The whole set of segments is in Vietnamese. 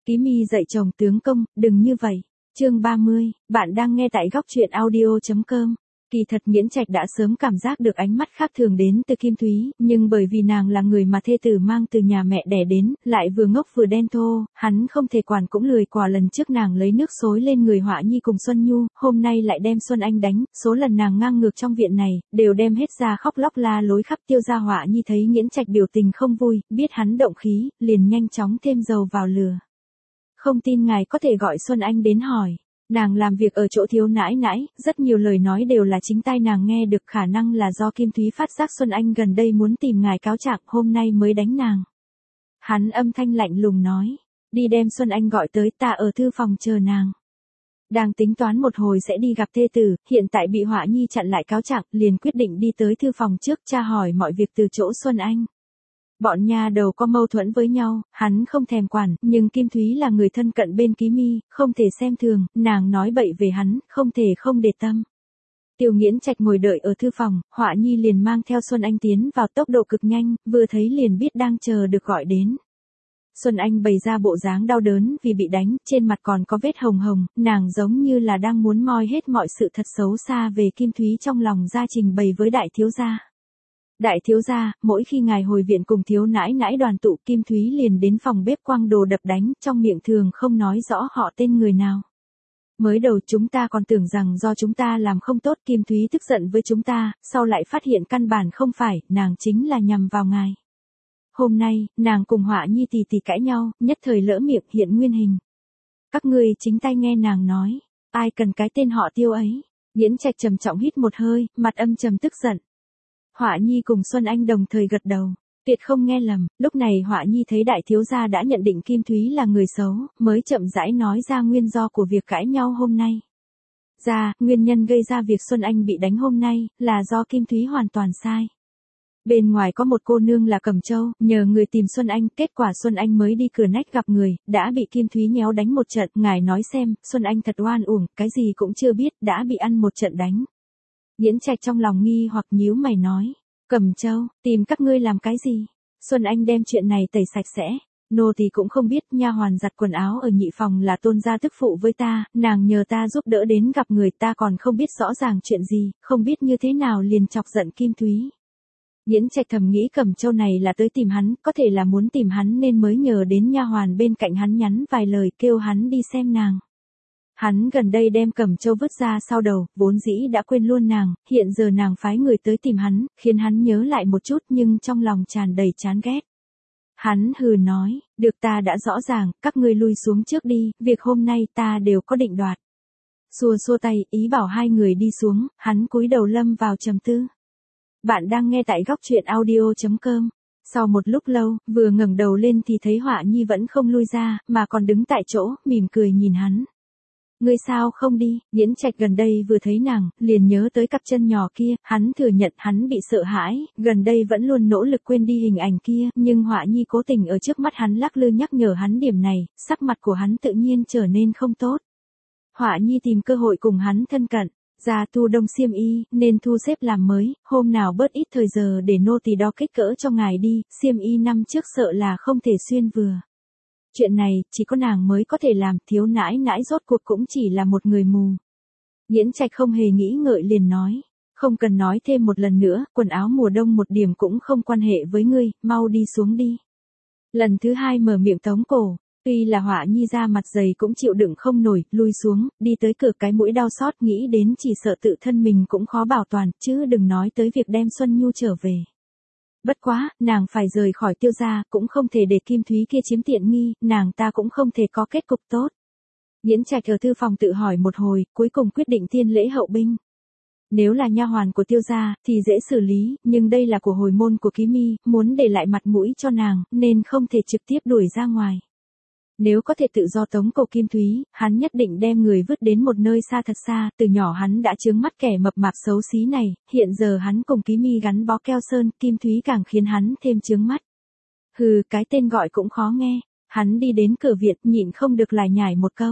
Ký Mi dạy chồng tướng công, đừng như vậy. Chương 30, bạn đang nghe tại góc truyện audio.com. Kỳ thật Nghiễn Trạch đã sớm cảm giác được ánh mắt khác thường đến từ Kim Thúy, nhưng bởi vì nàng là người mà thê tử mang từ nhà mẹ đẻ đến, lại vừa ngốc vừa đen thô, hắn không thể quản cũng lười quả. Lần trước nàng lấy nước xối lên người Họa Nhi cùng Xuân Nhu, hôm nay lại đem Xuân Anh đánh, số lần nàng ngang ngược trong viện này, đều đem hết ra khóc lóc la lối khắp. Tiêu gia Họa Nhi thấy Nghiễn Trạch biểu tình không vui, biết hắn động khí, liền nhanh chóng thêm dầu vào lửa. Không tin ngài có thể gọi Xuân Anh đến hỏi. Nàng làm việc ở chỗ thiếu nãi nãi, rất nhiều lời nói đều là chính tai nàng nghe được, khả năng là do Kim Thúy phát giác Xuân Anh gần đây muốn tìm ngài cáo trạng, hôm nay mới đánh nàng. Hắn âm thanh lạnh lùng nói, đi đem Xuân Anh gọi tới, ta ở thư phòng chờ nàng. Đang tính toán một hồi sẽ đi gặp thê tử, hiện tại bị Họa Nhi chặn lại cáo trạng, liền quyết định đi tới thư phòng trước tra hỏi mọi việc từ chỗ Xuân Anh. Bọn nha đầu có mâu thuẫn với nhau, hắn không thèm quản, nhưng Kim Thúy là người thân cận bên Ký Mi, không thể xem thường, nàng nói bậy về hắn, không thể không để tâm. Tiêu Nghiễn Trạch ngồi đợi ở thư phòng, Họa Nhi liền mang theo Xuân Anh tiến vào tốc độ cực nhanh, vừa thấy liền biết đang chờ được gọi đến. Xuân Anh bày ra bộ dáng đau đớn vì bị đánh, trên mặt còn có vết hồng hồng, nàng giống như là đang muốn moi hết mọi sự thật xấu xa về Kim Thúy trong lòng ra trình bày với đại thiếu gia. Đại thiếu gia, mỗi khi ngài hồi viện cùng thiếu nãi nãi đoàn tụ, Kim Thúy liền đến phòng bếp quăng đồ đập đánh, trong miệng thường không nói rõ họ tên người nào. Mới đầu chúng ta còn tưởng rằng do chúng ta làm không tốt, Kim Thúy tức giận với chúng ta, sau lại phát hiện căn bản không phải, nàng chính là nhằm vào ngài. Hôm nay, nàng cùng Họa Nhi tì tì cãi nhau, nhất thời lỡ miệng hiện nguyên hình. Các ngươi chính tay nghe nàng nói, ai cần cái tên họ Tiêu ấy. Nghiễn Trạch trầm trọng hít một hơi, mặt âm trầm tức giận. Họa Nhi cùng Xuân Anh đồng thời gật đầu, tuyệt không nghe lầm. Lúc này Họa Nhi thấy đại thiếu gia đã nhận định Kim Thúy là người xấu, mới chậm rãi nói ra nguyên do của việc cãi nhau hôm nay. Nguyên nhân gây ra việc Xuân Anh bị đánh hôm nay, là do Kim Thúy hoàn toàn sai. Bên ngoài có một cô nương là Cẩm Châu, nhờ người tìm Xuân Anh, kết quả Xuân Anh mới đi cửa nách gặp người, đã bị Kim Thúy nhéo đánh một trận, ngài nói xem, Xuân Anh thật oan uổng, cái gì cũng chưa biết, đã bị ăn một trận đánh. Nghiễn Trạch trong lòng nghi hoặc nhíu mày nói, Cẩm Châu, tìm các ngươi làm cái gì? Xuân Anh đem chuyện này tẩy sạch sẽ. Nô tỳ cũng không biết, nha hoàn giặt quần áo ở nhị phòng là Tôn gia tức phụ với ta, nàng nhờ ta giúp đỡ đến gặp người, ta còn không biết rõ ràng chuyện gì, không biết như thế nào liền chọc giận Kim Thúy. Nghiễn Trạch thầm nghĩ Cẩm Châu này là tới tìm hắn, có thể là muốn tìm hắn nên mới nhờ đến nha hoàn bên cạnh hắn nhắn vài lời kêu hắn đi xem nàng. Hắn gần đây đem Cẩm Châu vứt ra sau đầu, vốn dĩ đã quên luôn nàng, hiện giờ nàng phái người tới tìm hắn, khiến hắn nhớ lại một chút nhưng trong lòng tràn đầy chán ghét. Hắn hừ nói, được, ta đã rõ ràng, các ngươi lui xuống trước đi, việc hôm nay ta đều có định đoạt. Xua xua tay, ý bảo hai người đi xuống, hắn cúi đầu lâm vào trầm tư. Bạn đang nghe tại góc truyện audio.com. Sau một lúc lâu, vừa ngẩng đầu lên thì thấy Họa Nhi vẫn không lui ra, mà còn đứng tại chỗ, mỉm cười nhìn hắn. Ngươi sao không đi? Nghiễn Trạch gần đây vừa thấy nàng, liền nhớ tới cặp chân nhỏ kia, hắn thừa nhận hắn bị sợ hãi, gần đây vẫn luôn nỗ lực quên đi hình ảnh kia, nhưng Họa Nhi cố tình ở trước mắt hắn lắc lư nhắc nhở hắn điểm này, sắc mặt của hắn tự nhiên trở nên không tốt. Họa Nhi tìm cơ hội cùng hắn thân cận, ra thu đông xiêm y, nên thu xếp làm mới, hôm nào bớt ít thời giờ để nô tỳ đo kích cỡ cho ngài đi, xiêm y năm trước sợ là không thể xuyên vừa. Chuyện này, chỉ có nàng mới có thể làm, thiếu nãi nãi rốt cuộc cũng chỉ là một người mù. Nghiễn Trạch không hề nghĩ ngợi liền nói, không cần nói thêm một lần nữa, quần áo mùa đông một điểm cũng không quan hệ với ngươi, mau đi xuống đi. Lần thứ hai mở miệng tống cổ, tuy là Họa Nhi ra mặt dày cũng chịu đựng không nổi, lui xuống, đi tới cửa cái mũi đau xót, nghĩ đến chỉ sợ tự thân mình cũng khó bảo toàn, chứ đừng nói tới việc đem Xuân Nhu trở về. Bất quá, nàng phải rời khỏi Tiêu gia, cũng không thể để Kim Thúy kia chiếm tiện nghi, nàng ta cũng không thể có kết cục tốt. Nghiễn Trạch ở thư phòng tự hỏi một hồi, cuối cùng quyết định thiên lễ hậu binh. Nếu là nha hoàn của Tiêu gia, thì dễ xử lý, nhưng đây là của hồi môn của Ký Mi, muốn để lại mặt mũi cho nàng, nên không thể trực tiếp đuổi ra ngoài. Nếu có thể tự do tống cổ Kim Thúy, hắn nhất định đem người vứt đến một nơi xa thật xa, từ nhỏ hắn đã chướng mắt kẻ mập mạp xấu xí này, hiện giờ hắn cùng Ký Mi gắn bó keo sơn, Kim Thúy càng khiến hắn thêm chướng mắt. Hừ, cái tên gọi cũng khó nghe, hắn đi đến cửa viện, nhịn không được lải nhải một câu.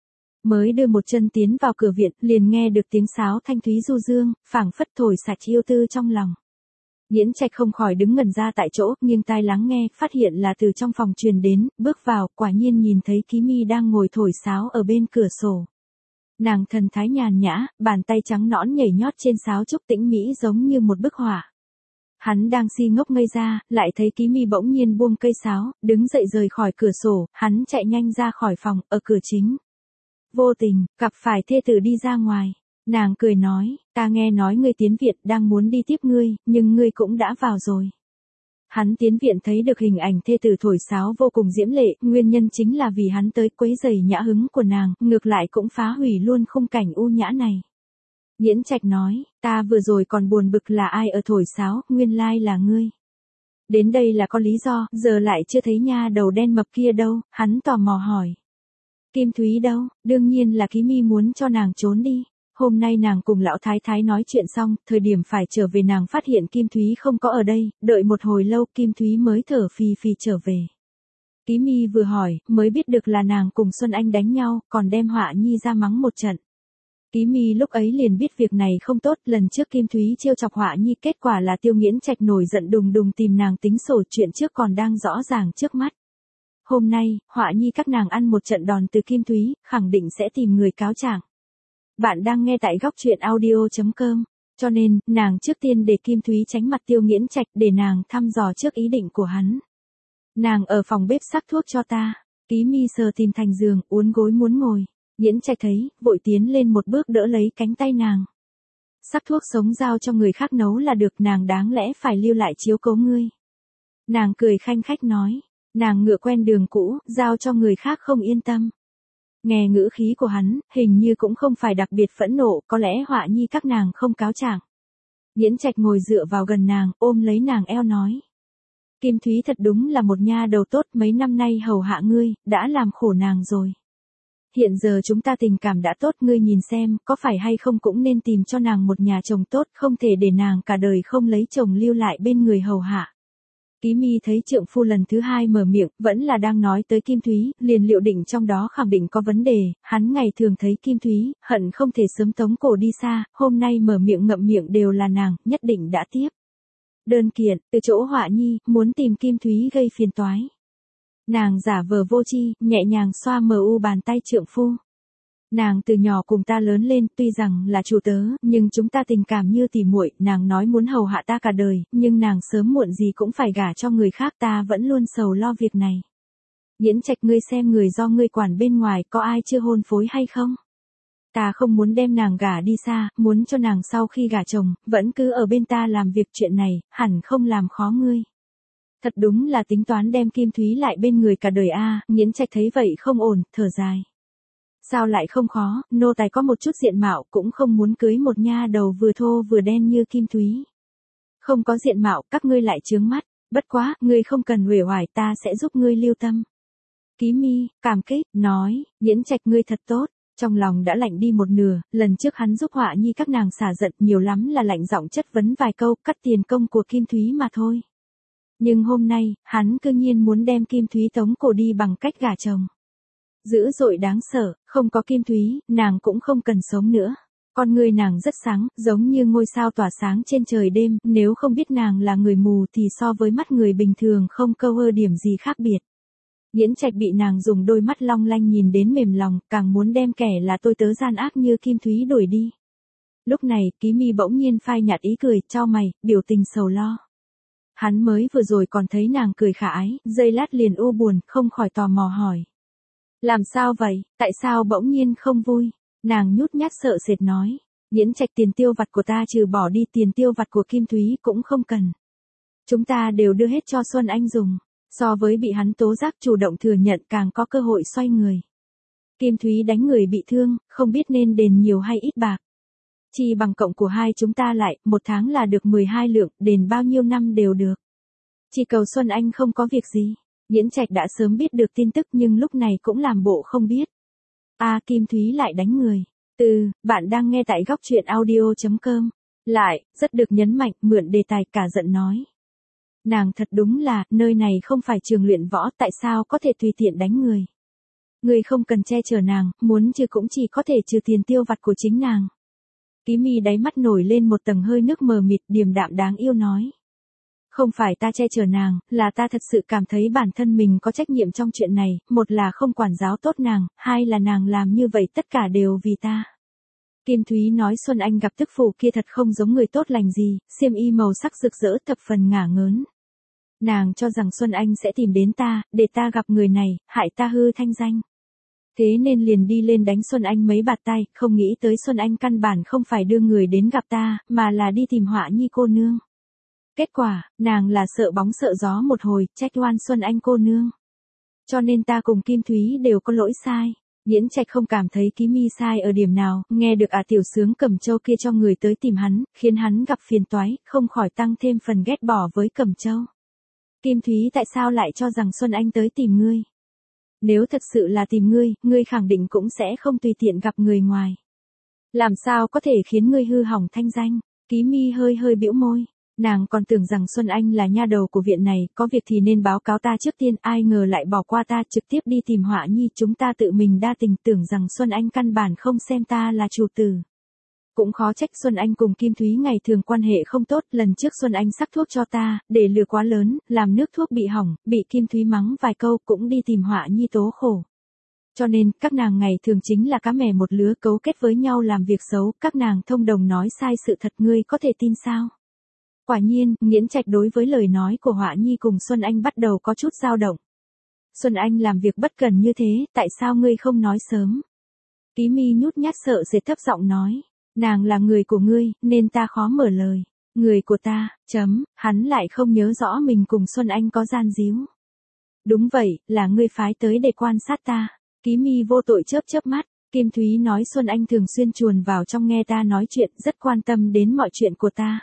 Mới đưa một chân tiến vào cửa viện, liền nghe được tiếng sáo thanh thúy du dương, phảng phất thổi sạch yêu tư trong lòng. Nghiễn Trạch không khỏi đứng ngẩn ra tại chỗ, nghiêng tai lắng nghe, phát hiện là từ trong phòng truyền đến, bước vào, quả nhiên nhìn thấy Ký Mi đang ngồi thổi sáo ở bên cửa sổ. Nàng thần thái nhàn nhã, bàn tay trắng nõn nhảy nhót trên sáo trúc tĩnh mỹ giống như một bức họa. Hắn đang si ngốc ngây ra, lại thấy Ký Mi bỗng nhiên buông cây sáo, đứng dậy rời khỏi cửa sổ, hắn chạy nhanh ra khỏi phòng, ở cửa chính. Vô tình, gặp phải thê tử đi ra ngoài. Nàng cười nói, ta nghe nói ngươi tiến viện đang muốn đi tiếp ngươi, nhưng ngươi cũng đã vào rồi. Hắn tiến viện thấy được hình ảnh thê tử thổi sáo vô cùng diễm lệ, nguyên nhân chính là vì hắn tới quấy rầy nhã hứng của nàng, ngược lại cũng phá hủy luôn khung cảnh u nhã này. Nghiễn Trạch nói, ta vừa rồi còn buồn bực là ai ở thổi sáo, nguyên lai là ngươi. Đến đây là có lý do, giờ lại chưa thấy nha đầu đen mập kia đâu, hắn tò mò hỏi. Kim Thúy đâu, đương nhiên là Ký Mi muốn cho nàng trốn đi. Hôm nay nàng cùng lão thái thái nói chuyện xong, thời điểm phải trở về nàng phát hiện Kim Thúy không có ở đây, đợi một hồi lâu Kim Thúy mới thở phì phì trở về. Ký Mi vừa hỏi, mới biết được là nàng cùng Xuân Anh đánh nhau, còn đem Họa Nhi ra mắng một trận. Ký Mi lúc ấy liền biết việc này không tốt, lần trước Kim Thúy trêu chọc Họa Nhi, kết quả là Tiêu Nghiễn Trạch nổi giận đùng đùng tìm nàng tính sổ, chuyện trước còn đang rõ ràng trước mắt. Hôm nay, Họa Nhi các nàng ăn một trận đòn từ Kim Thúy, khẳng định sẽ tìm người cáo trạng. Bạn đang nghe tại góc truyện audio.com, cho nên, nàng trước tiên để Kim Thúy tránh mặt Tiêu Nghiễn Trạch để nàng thăm dò trước ý định của hắn. Nàng ở phòng bếp sắc thuốc cho ta. Ký Mi sờ tìm thành giường, uốn gối muốn ngồi. Nghiễn Trạch thấy, vội tiến lên một bước đỡ lấy cánh tay nàng. Sắc thuốc sống giao cho người khác nấu là được, nàng đáng lẽ phải lưu lại chiếu cố ngươi. Nàng cười khanh khách nói, nàng ngựa quen đường cũ, giao cho người khác không yên tâm. Nghe ngữ khí của hắn, hình như cũng không phải đặc biệt phẫn nộ, có lẽ Họa Nhi các nàng không cáo trạng. Nghiễn Trạch ngồi dựa vào gần nàng, ôm lấy nàng eo nói. Kim Thúy thật đúng là một nha đầu tốt, mấy năm nay hầu hạ ngươi, đã làm khổ nàng rồi. Hiện giờ chúng ta tình cảm đã tốt, ngươi nhìn xem, có phải hay không cũng nên tìm cho nàng một nhà chồng tốt, không thể để nàng cả đời không lấy chồng lưu lại bên người hầu hạ. Ký Mi thấy trượng phu lần thứ hai mở miệng, vẫn là đang nói tới Kim Thúy, liền liệu định trong đó khẳng định có vấn đề, hắn ngày thường thấy Kim Thúy, hận không thể sớm tống cổ đi xa, hôm nay mở miệng ngậm miệng đều là nàng, nhất định đã tiếp. Đơn kiện, từ chỗ Họa Nhi, muốn tìm Kim Thúy gây phiền toái. Nàng giả vờ vô tri, nhẹ nhàng xoa mờ u bàn tay trượng phu. Nàng từ nhỏ cùng ta lớn lên, tuy rằng là chủ tớ, nhưng chúng ta tình cảm như tỉ muội, nàng nói muốn hầu hạ ta cả đời, nhưng nàng sớm muộn gì cũng phải gả cho người khác, ta vẫn luôn sầu lo việc này. Nghiễn Trạch, ngươi xem người do ngươi quản bên ngoài có ai chưa hôn phối hay không? Ta không muốn đem nàng gả đi xa, muốn cho nàng sau khi gả chồng, vẫn cứ ở bên ta làm việc, chuyện này, hẳn không làm khó ngươi. Thật đúng là tính toán đem Kim Thúy lại bên người cả đời a. Nghiễn Trạch thấy vậy không ổn, thở dài. Sao lại không khó, nô tài có một chút diện mạo, cũng không muốn cưới một nha đầu vừa thô vừa đen như Kim Thúy. Không có diện mạo, các ngươi lại chướng mắt, bất quá, ngươi không cần uể oải, ta sẽ giúp ngươi lưu tâm. Ký Mi, cảm kích, nói, Nghiễn Trạch ngươi thật tốt. Trong lòng đã lạnh đi một nửa, lần trước hắn giúp Họa Nhi các nàng xả giận, nhiều lắm là lạnh giọng chất vấn vài câu, cắt tiền công của Kim Thúy mà thôi. Nhưng hôm nay, hắn cư nhiên muốn đem Kim Thúy tống cổ đi bằng cách gả chồng. Dữ dội đáng sợ, không có Kim Thúy, nàng cũng không cần sống nữa. Con người nàng rất sáng, giống như ngôi sao tỏa sáng trên trời đêm, nếu không biết nàng là người mù thì so với mắt người bình thường không câu ơ điểm gì khác biệt. Nghiễn Trạch bị nàng dùng đôi mắt long lanh nhìn đến mềm lòng, càng muốn đem kẻ là tôi tớ gian ác như Kim Thúy đuổi đi. Lúc này, Ký Mi bỗng nhiên phai nhạt ý cười, chau mày, biểu tình sầu lo. Hắn mới vừa rồi còn thấy nàng cười khả ái, giây lát liền u buồn, không khỏi tò mò hỏi. Làm sao vậy, tại sao bỗng nhiên không vui? Nàng nhút nhát sợ sệt nói. Nghiễn Trạch, tiền tiêu vặt của ta trừ bỏ đi, tiền tiêu vặt của Kim Thúy cũng không cần. Chúng ta đều đưa hết cho Xuân Anh dùng. So với bị hắn tố giác, chủ động thừa nhận càng có cơ hội xoay người. Kim Thúy đánh người bị thương, không biết nên đền nhiều hay ít bạc. Chi bằng cộng của hai chúng ta lại, một tháng là được 12 lượng, đền bao nhiêu năm đều được. Chỉ cầu Xuân Anh không có việc gì. Nghiễn Trạch đã sớm biết được tin tức nhưng lúc này cũng làm bộ không biết. Kim Thúy lại đánh người. Bạn đang nghe tại góc truyện audio.com. Lại, rất được nhấn mạnh, mượn đề tài, cả giận nói. Nàng thật đúng là, nơi này không phải trường luyện võ, tại sao có thể tùy tiện đánh người. Người không cần che chở nàng, muốn trừ cũng chỉ có thể trừ tiền tiêu vặt của chính nàng. Ký Mi đáy mắt nổi lên một tầng hơi nước mờ mịt, điềm đạm đáng yêu nói. Không phải ta che chở nàng, là ta thật sự cảm thấy bản thân mình có trách nhiệm trong chuyện này, một là không quản giáo tốt nàng, hai là nàng làm như vậy tất cả đều vì ta. Kim Thúy nói Xuân Anh gặp tức phụ kia thật không giống người tốt lành gì, xiêm y màu sắc rực rỡ thập phần ngả ngớn. Nàng cho rằng Xuân Anh sẽ tìm đến ta, để ta gặp người này, hại ta hư thanh danh. Thế nên liền đi lên đánh Xuân Anh mấy bạt tay, không nghĩ tới Xuân Anh căn bản không phải đưa người đến gặp ta, mà là đi tìm Họa Nhi cô nương. Kết quả, nàng là sợ bóng sợ gió một hồi, trách oan Xuân Anh cô nương. Cho nên ta cùng Kim Thúy đều có lỗi sai. Nhiễn Trạch không cảm thấy Ký Mi sai ở điểm nào, nghe được tiểu sướng Cẩm Châu kia cho người tới tìm hắn, khiến hắn gặp phiền toái, không khỏi tăng thêm phần ghét bỏ với Cẩm Châu. Kim Thúy tại sao lại cho rằng Xuân Anh tới tìm ngươi? Nếu thật sự là tìm ngươi, ngươi khẳng định cũng sẽ không tùy tiện gặp người ngoài. Làm sao có thể khiến ngươi hư hỏng thanh danh? Ký Mi hơi hơi bĩu môi. Nàng còn tưởng rằng Xuân Anh là nha đầu của viện này, có việc thì nên báo cáo ta trước tiên, ai ngờ lại bỏ qua ta trực tiếp đi tìm Họa Nhi, chúng ta tự mình đa tình, tưởng rằng Xuân Anh căn bản không xem ta là chủ tử. Cũng khó trách Xuân Anh cùng Kim Thúy ngày thường quan hệ không tốt, lần trước Xuân Anh sắc thuốc cho ta, để lừa quá lớn, làm nước thuốc bị hỏng, bị Kim Thúy mắng vài câu, cũng đi tìm Họa Nhi tố khổ. Cho nên, các nàng ngày thường chính là cá mè một lứa cấu kết với nhau làm việc xấu, các nàng thông đồng nói sai sự thật, ngươi có thể tin sao? Quả nhiên, Nhiễn Trạch đối với lời nói của Họa Nhi cùng Xuân Anh bắt đầu có chút dao động. Xuân Anh làm việc bất cần như thế, tại sao ngươi không nói sớm? Ký Mi nhút nhát sợ dệt thấp giọng nói, nàng là người của ngươi, nên ta khó mở lời. Người của ta, hắn lại không nhớ rõ mình cùng Xuân Anh có gian díu. Đúng vậy, là ngươi phái tới để quan sát ta. Ký Mi vô tội chớp chớp mắt, Kim Thúy nói Xuân Anh thường xuyên chuồn vào trong nghe ta nói chuyện, rất quan tâm đến mọi chuyện của ta.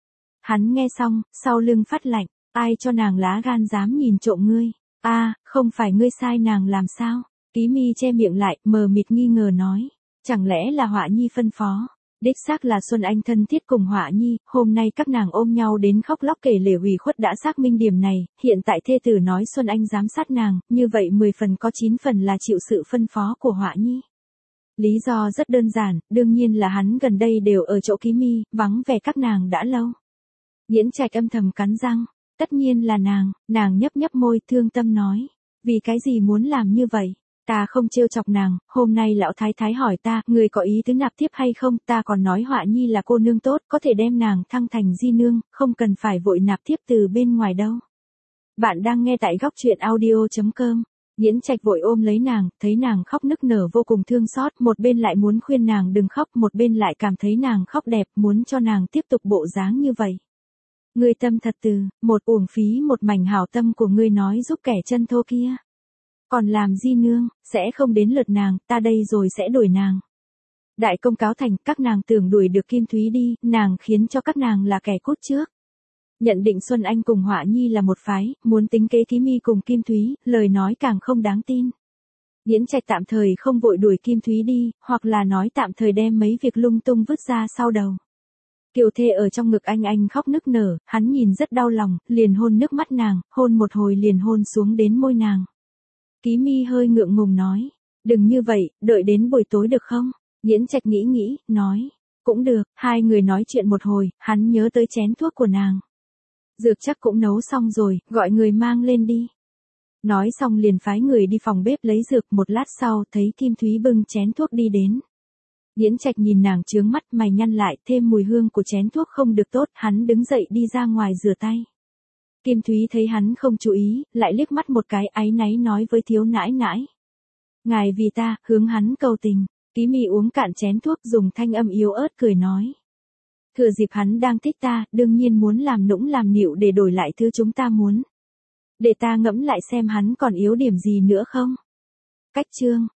Hắn nghe xong, sau lưng phát lạnh, ai cho nàng lá gan dám nhìn trộm ngươi? Không phải ngươi sai nàng làm sao? Ký Mi che miệng lại, mờ mịt nghi ngờ nói, chẳng lẽ là Họa Nhi phân phó? Đích xác là Xuân Anh thân thiết cùng Họa Nhi, hôm nay các nàng ôm nhau đến khóc lóc kể lể ủy khuất đã xác minh điểm này, hiện tại thê tử nói Xuân Anh giám sát nàng, như vậy 10 phần có 9 phần là chịu sự phân phó của Họa Nhi. Lý do rất đơn giản, đương nhiên là hắn gần đây đều ở chỗ Ký Mi, vắng vẻ các nàng đã lâu. Nhiễn Trạch âm thầm cắn răng, tất nhiên là nàng nhấp nhấp môi thương tâm nói, vì cái gì muốn làm như vậy? Ta không trêu chọc nàng, hôm nay lão thái thái hỏi ta, người có ý tứ nạp tiếp hay không, ta còn nói Họa Nhi là cô nương tốt, có thể đem nàng thăng thành di nương, không cần phải vội nạp tiếp từ bên ngoài đâu. Bạn đang nghe tại góc truyện audio.com. Nhiễn Trạch vội ôm lấy nàng, thấy nàng khóc nức nở vô cùng thương xót, một bên lại muốn khuyên nàng đừng khóc, một bên lại cảm thấy nàng khóc đẹp, muốn cho nàng tiếp tục bộ dáng như vậy. Ngươi tâm thật từ, một uổng phí một mảnh hảo tâm của ngươi nói giúp kẻ chân thô kia. Còn làm di nương, sẽ không đến lượt nàng, ta đây rồi sẽ đuổi nàng. Đại công cáo thành, các nàng tưởng đuổi được Kim Thúy đi, nàng khiến cho các nàng là kẻ cút trước. Nhận định Xuân Anh cùng Họa Nhi là một phái, muốn tính kế Ký Mi cùng Kim Thúy, lời nói càng không đáng tin. Nhiễn Trạch tạm thời không vội đuổi Kim Thúy đi, hoặc là nói tạm thời đem mấy việc lung tung vứt ra sau đầu. Kiều Thê ở trong ngực anh khóc nức nở, hắn nhìn rất đau lòng, liền hôn nước mắt nàng, hôn một hồi liền hôn xuống đến môi nàng. Ký Mi hơi ngượng ngùng nói, đừng như vậy, đợi đến buổi tối được không? Nhiễn Trạch nghĩ, nói, cũng được, hai người nói chuyện một hồi, hắn nhớ tới chén thuốc của nàng. Dược chắc cũng nấu xong rồi, gọi người mang lên đi. Nói xong liền phái người đi phòng bếp lấy dược, một lát sau thấy Kim Thúy bưng chén thuốc đi đến. Nhiễn Trạch nhìn nàng chướng mắt, mày nhăn lại, thêm mùi hương của chén thuốc không được tốt, hắn đứng dậy đi ra ngoài rửa tay. Kim Thúy thấy hắn không chú ý, lại liếc mắt một cái áy náy nói với thiếu nãi nãi. Ngài vì ta, hướng hắn cầu tình. Ký Mi uống cạn chén thuốc dùng thanh âm yếu ớt cười nói. Thừa dịp hắn đang thích ta, đương nhiên muốn làm nũng làm nịu để đổi lại thứ chúng ta muốn. Để ta ngẫm lại xem hắn còn yếu điểm gì nữa không? Cách chương.